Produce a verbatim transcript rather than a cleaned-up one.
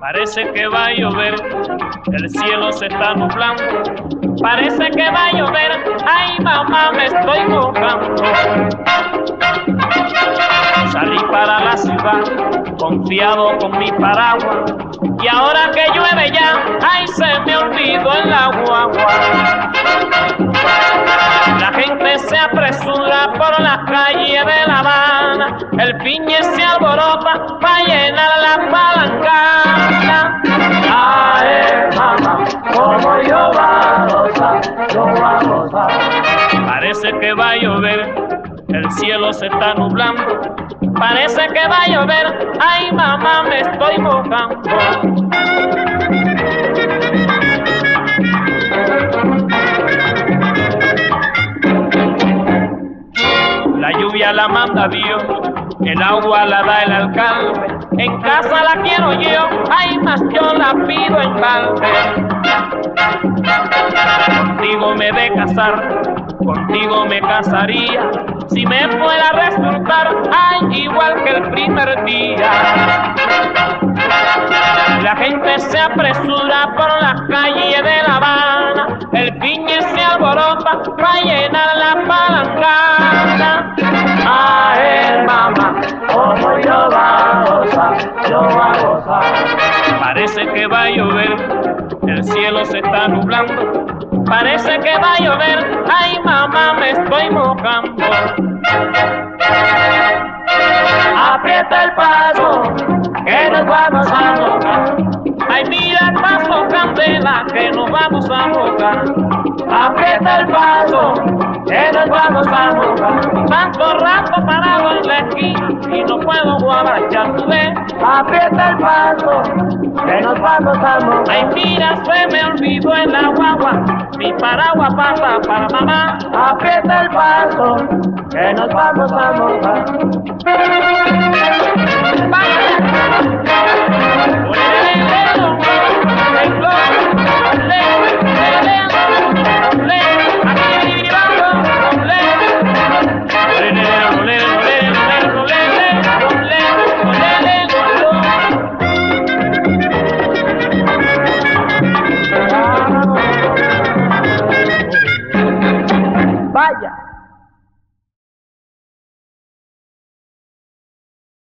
Parece que va a llover, el cielo se está nublando. Parece que va a llover, ay mamá me estoy mojando. Salí para la ciudad, confiado con mi paraguas, y ahora que llueve ya, ay se me olvidó el agua. La gente se apresura por las calles de La Habana, el piñe se alborota para llenar la palancana. Ay, mamá, como yo va a gozar, yo va a gozar. Parece que va a llover, el cielo se está nublando. Parece que va a llover, ay mamá me estoy mojando. La lluvia la manda Dios, el agua la da el alcalde. En casa la quiero yo, ay más yo la pido en balde. Contigo me de casar, contigo me casaría, si me fuera a resultar, ay igual que el primer día. La gente se apresura por las calles de La Habana, el piñe se alborota para llenar la palancana. Ay, mamá, como yo va a gozar, yo va a gozar. Parece que va a llover, el cielo se está nublando. Parece que va a llover, ay mamá me estoy mojando. Aprieta el paso, que nos vamos a mojar. Ay mira el paso candela, que nos vamos a mojar. Aprieta el paso, que nos vamos a mojar. Tanto rato parado en la esquina y no puedo guarachar, tú ves. Aprieta el paso, que nos vamos a mojar. Ay mira, se me olvidó en la guagua, mi paraguas pasa para mamá. Aprieta el paso, que nos vamos a mojar. Vaya.